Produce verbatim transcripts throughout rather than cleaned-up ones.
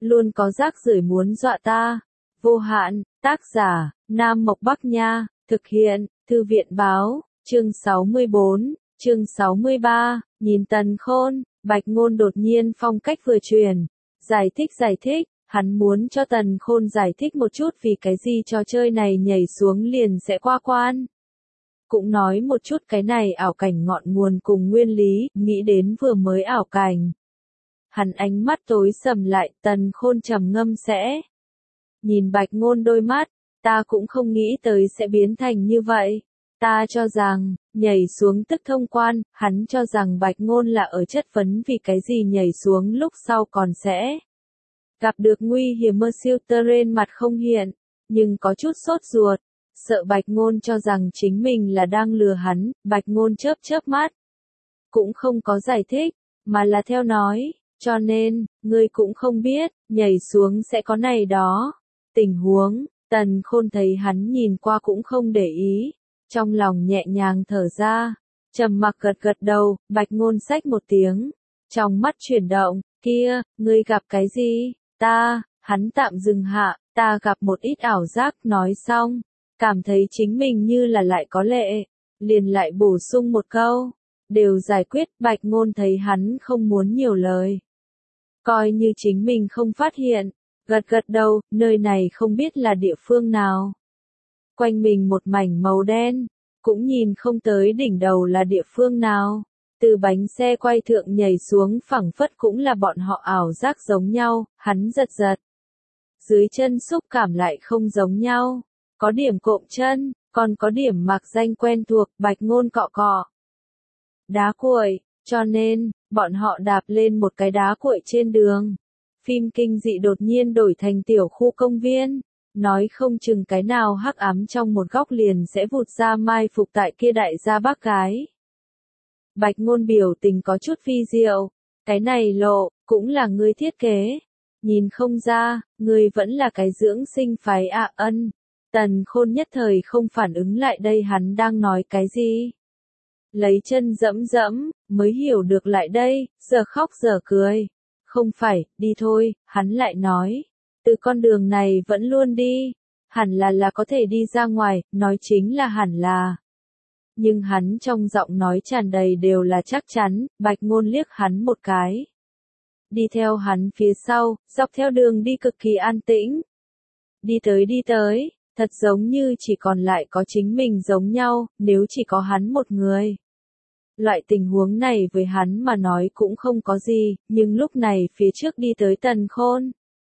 luôn có rác rưởi muốn dọa ta. Vô hạn, tác giả, Nam Mộc Bắc Nha, thực hiện, Thư viện Báo, chương sáu mươi bốn, chương sáu mươi ba, nhìn Tần Khôn, Bạch Ngôn đột nhiên phong cách vừa chuyển. Giải thích giải thích, hắn muốn cho Tần Khôn giải thích một chút vì cái gì trò chơi này nhảy xuống liền sẽ qua quan. Cũng nói một chút cái này ảo cảnh ngọn nguồn cùng nguyên lý, nghĩ đến vừa mới ảo cảnh. Hắn ánh mắt tối sầm lại, Tần Khôn trầm ngâm sẽ. Nhìn Bạch Ngôn đôi mắt, ta cũng không nghĩ tới sẽ biến thành như vậy. Ta cho rằng, nhảy xuống tức thông quan, hắn cho rằng Bạch Ngôn là ở chất vấn vì cái gì nhảy xuống lúc sau còn sẽ gặp được nguy hiểm. Mơ siêu terrain mặt không hiện, nhưng có chút sốt ruột, sợ Bạch Ngôn cho rằng chính mình là đang lừa hắn. Bạch Ngôn chớp chớp mắt, cũng không có giải thích, mà là theo nói, cho nên, ngươi cũng không biết, nhảy xuống sẽ có này đó. Tình huống, Tần Khôn thấy hắn nhìn qua cũng không để ý, trong lòng nhẹ nhàng thở ra, trầm mặc gật gật đầu. Bạch Ngôn xách một tiếng, trong mắt chuyển động, kia, ngươi gặp cái gì? Ta, hắn tạm dừng hạ, ta gặp một ít ảo giác. Nói xong, cảm thấy chính mình như là lại có lệ, liền lại bổ sung một câu, đều giải quyết. Bạch Ngôn thấy hắn không muốn nhiều lời, coi như chính mình không phát hiện, gật gật đầu. Nơi này không biết là địa phương nào, quanh mình một mảnh màu đen, cũng nhìn không tới đỉnh đầu là địa phương nào. Từ bánh xe quay thượng nhảy xuống phẳng phất cũng là bọn họ ảo giác giống nhau. Hắn giật giật, dưới chân xúc cảm lại không giống nhau, có điểm cộm chân, còn có điểm mạc danh quen thuộc. Bạch Ngôn cọ cọ đá cuội, cho nên, bọn họ đạp lên một cái đá cuội trên đường. Phim kinh dị đột nhiên đổi thành tiểu khu công viên, nói không chừng cái nào hắc ám trong một góc liền sẽ vụt ra mai phục tại kia đại gia bác gái. Bạch Ngôn biểu tình có chút phi diệu, cái này lộ, cũng là ngươi thiết kế. Nhìn không ra, ngươi vẫn là cái dưỡng sinh phái ạ. Ân. Tần Khôn nhất thời không phản ứng lại đây hắn đang nói cái gì. Lấy chân dẫm dẫm, mới hiểu được lại đây, giờ khóc giờ cười. Không phải, đi thôi, hắn lại nói. Từ con đường này vẫn luôn đi, hẳn là là có thể đi ra ngoài, nói chính là hẳn là. Nhưng hắn trong giọng nói tràn đầy đều là chắc chắn. Bạch Ngôn liếc hắn một cái, đi theo hắn phía sau, dọc theo đường đi cực kỳ an tĩnh. Đi tới đi tới, thật giống như chỉ còn lại có chính mình giống nhau, nếu chỉ có hắn một người. Loại tình huống này với hắn mà nói cũng không có gì, nhưng lúc này phía trước đi tới Tần Khôn.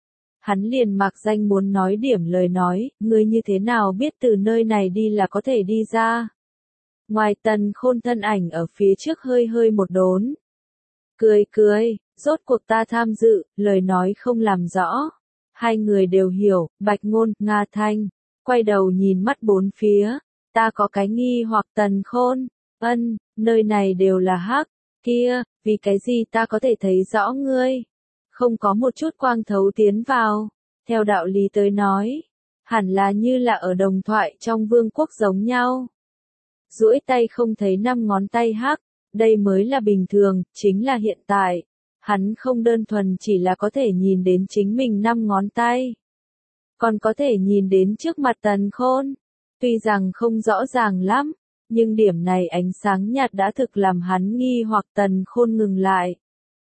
Hắn liền mặc danh muốn nói điểm lời nói, ngươi như thế nào biết từ nơi này đi là có thể đi ra. Ngoài Tần Khôn thân ảnh ở phía trước hơi hơi một đốn. Cười cười, rốt cuộc ta tham dự, lời nói không làm rõ. Hai người đều hiểu. Bạch Ngôn, Nga Thanh, quay đầu nhìn mắt bốn phía, ta có cái nghi hoặc. Tần Khôn, ân, nơi này đều là hắc, kia, vì cái gì ta có thể thấy rõ ngươi? Không có một chút quang thấu tiến vào. Theo đạo lý tới nói, hẳn là như là ở đồng thoại trong vương quốc giống nhau. Duỗi tay không thấy năm ngón tay hắc, đây mới là bình thường. Chính là hiện tại, hắn không đơn thuần chỉ là có thể nhìn đến chính mình năm ngón tay, còn có thể nhìn đến trước mặt Tần Khôn. Tuy rằng không rõ ràng lắm, nhưng điểm này ánh sáng nhạt đã thực làm hắn nghi hoặc. Tần Khôn ngừng lại,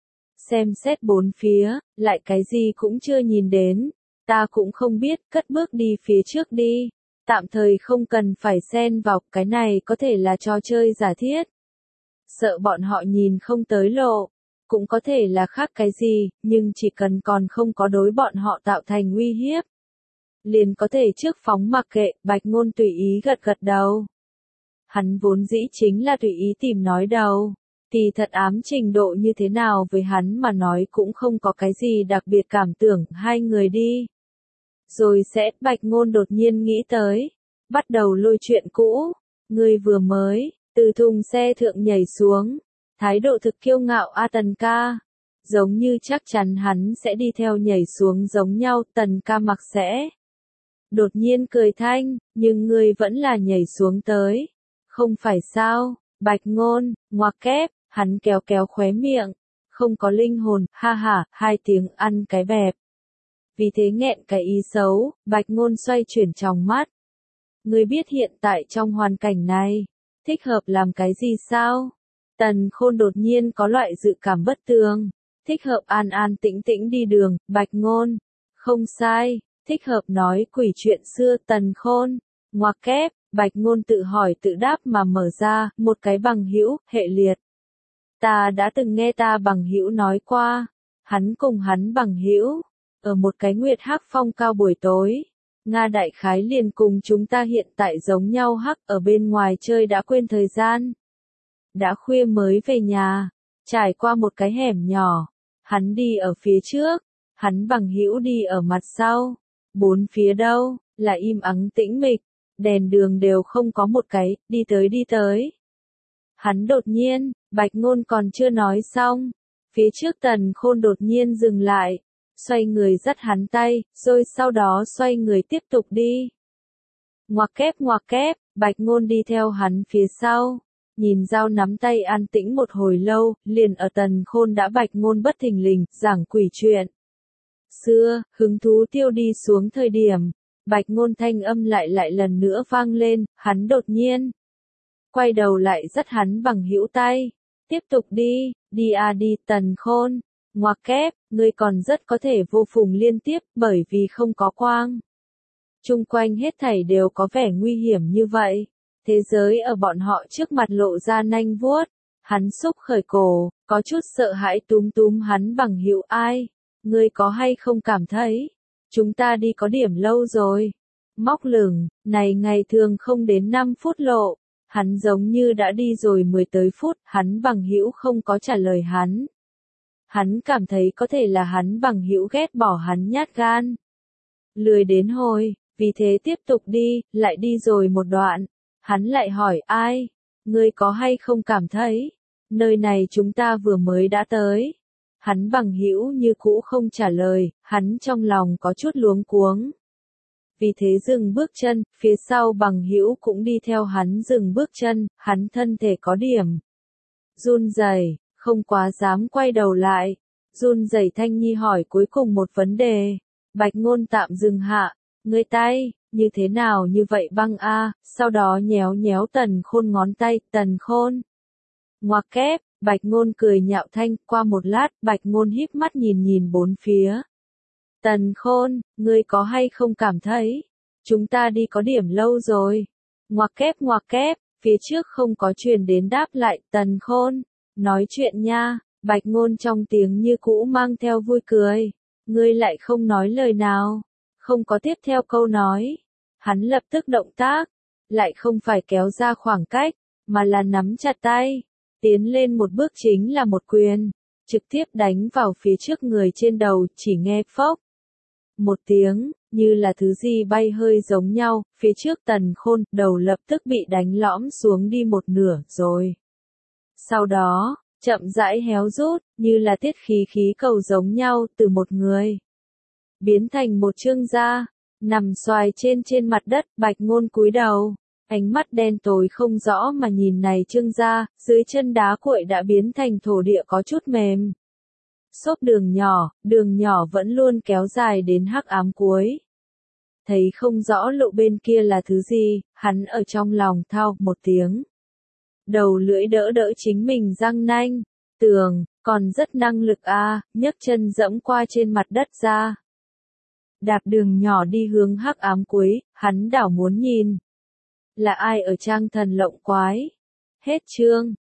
xem xét bốn phía, lại cái gì cũng chưa nhìn đến. Ta cũng không biết, cất bước đi phía trước đi. Tạm thời không cần phải xen vào, cái này có thể là trò chơi giả thiết. Sợ bọn họ nhìn không tới lộ, cũng có thể là khác cái gì, nhưng chỉ cần còn không có đối bọn họ tạo thành uy hiếp, liền có thể trước phóng mặc kệ. Bạch Ngôn tùy ý gật gật đầu. Hắn vốn dĩ chính là tùy ý tìm nói đầu, thì thật ám trình độ như thế nào với hắn mà nói cũng không có cái gì đặc biệt cảm tưởng. Hai người đi rồi sẽ. Bạch Ngôn đột nhiên nghĩ tới, bắt đầu lôi chuyện cũ. Ngươi vừa mới từ thùng xe thượng nhảy xuống, thái độ thực kiêu ngạo a. Tần ca, giống như chắc chắn hắn sẽ đi theo nhảy xuống giống nhau. Tần ca mặc sẽ đột nhiên cười thanh, nhưng ngươi vẫn là nhảy xuống tới, không phải sao? Bạch Ngôn, ngoặc kép, hắn kéo kéo khóe miệng, không có linh hồn, ha ha. Hai tiếng ăn cái bẹp. vì thế nghẹn cái ý xấu, Bạch Ngôn xoay chuyển trong mắt. Ngươi biết hiện tại trong hoàn cảnh này, thích hợp làm cái gì sao? Tần Khôn đột nhiên có loại dự cảm bất tường. Thích hợp an an tĩnh tĩnh đi đường, Bạch Ngôn. Không sai, thích hợp nói quỷ chuyện xưa Tần Khôn. Ngoặc kép, Bạch Ngôn tự hỏi tự đáp mà mở ra, một cái bằng hữu, hệ liệt. Ta đã từng nghe ta bằng hữu nói qua, hắn cùng hắn bằng hữu, ở một cái nguyệt hắc phong cao buổi tối. Nga đại khái liền cùng chúng ta hiện tại giống nhau hắc ở bên ngoài chơi đã quên thời gian. Đã khuya mới về nhà, trải qua một cái hẻm nhỏ, hắn đi ở phía trước, hắn bằng hữu đi ở mặt sau, bốn phía đâu, là im ắng tĩnh mịch, đèn đường đều không có một cái, đi tới đi tới. Hắn đột nhiên, Bạch Ngôn còn chưa nói xong, phía trước Tần Khôn đột nhiên dừng lại, xoay người dắt hắn tay, rồi sau đó xoay người tiếp tục đi. Ngoặc kép ngoặc kép, Bạch Ngôn đi theo hắn phía sau, nhìn dao nắm tay an tĩnh một hồi lâu, liền ở Tần Khôn đã Bạch Ngôn bất thình lình, giảng quỷ chuyện. Xưa, hứng thú tiêu đi xuống thời điểm, Bạch Ngôn thanh âm lại lại lần nữa vang lên, hắn đột nhiên quay đầu lại dắt hắn bằng hữu tay, tiếp tục đi, đi à đi Tần Khôn. Ngoặc kép, ngươi còn rất có thể vô phùng liên tiếp bởi vì không có quang. Chung quanh hết thảy đều có vẻ nguy hiểm như vậy. Thế giới ở bọn họ trước mặt lộ ra nanh vuốt. Hắn xúc khởi cổ, có chút sợ hãi túm túm hắn bằng hữu ai. Ngươi có hay không cảm thấy? Chúng ta đi có điểm lâu rồi. Móc lửng, này ngày thường không đến năm phút lộ. Hắn giống như đã đi rồi mười tới phút, hắn bằng hữu không có trả lời hắn. Hắn cảm thấy có thể là hắn bằng hữu ghét bỏ hắn nhát gan. Lười đến hồi, vì thế tiếp tục đi, lại đi rồi một đoạn. Hắn lại hỏi ai? Ngươi có hay không cảm thấy? Nơi này chúng ta vừa mới đã tới. Hắn bằng hữu như cũ không trả lời, hắn trong lòng có chút luống cuống. Vì thế dừng bước chân, phía sau bằng hữu cũng đi theo hắn dừng bước chân, hắn thân thể có điểm run rẩy, không quá dám quay đầu lại. Run rẩy thanh nhi hỏi cuối cùng một vấn đề. Bạch Ngôn tạm dừng hạ, ngươi tay, như thế nào như vậy băng a, sau đó nhéo nhéo Tần Khôn ngón tay, Tần Khôn. Ngoặc kép, Bạch Ngôn cười nhạo thanh, qua một lát, Bạch Ngôn híp mắt nhìn nhìn bốn phía. Tần Khôn, ngươi có hay không cảm thấy, chúng ta đi có điểm lâu rồi. Ngoặc kép ngoặc kép, phía trước không có truyền đến đáp lại, Tần Khôn. Nói chuyện nha, Bạch Ngôn trong tiếng như cũ mang theo vui cười. Ngươi lại không nói lời nào, không có tiếp theo câu nói. Hắn lập tức động tác, lại không phải kéo ra khoảng cách, mà là nắm chặt tay, tiến lên một bước chính là một quyền, trực tiếp đánh vào phía trước người trên đầu, chỉ nghe phốc. Một tiếng, như là thứ gì bay hơi giống nhau, phía trước Tần Khôn, đầu lập tức bị đánh lõm xuống đi một nửa rồi. Sau đó, chậm rãi héo rút, như là tiết khí khí cầu giống nhau, từ một người biến thành một trương da, nằm xoài trên trên mặt đất, Bạch Ngôn cúi đầu, ánh mắt đen tối không rõ mà nhìn này trương da, dưới chân đá cuội đã biến thành thổ địa có chút mềm. Xốp đường nhỏ, đường nhỏ vẫn luôn kéo dài đến hắc ám cuối. Thấy không rõ lộ bên kia là thứ gì, hắn ở trong lòng thao một tiếng. Đầu lưỡi đỡ đỡ chính mình răng nanh, tường, còn rất năng lực a, à, nhấc chân dẫm qua trên mặt đất ra. Đạp đường nhỏ đi hướng hắc ám cuối, hắn đảo muốn nhìn. Là ai ở trang thần lộng quái? Hết chương.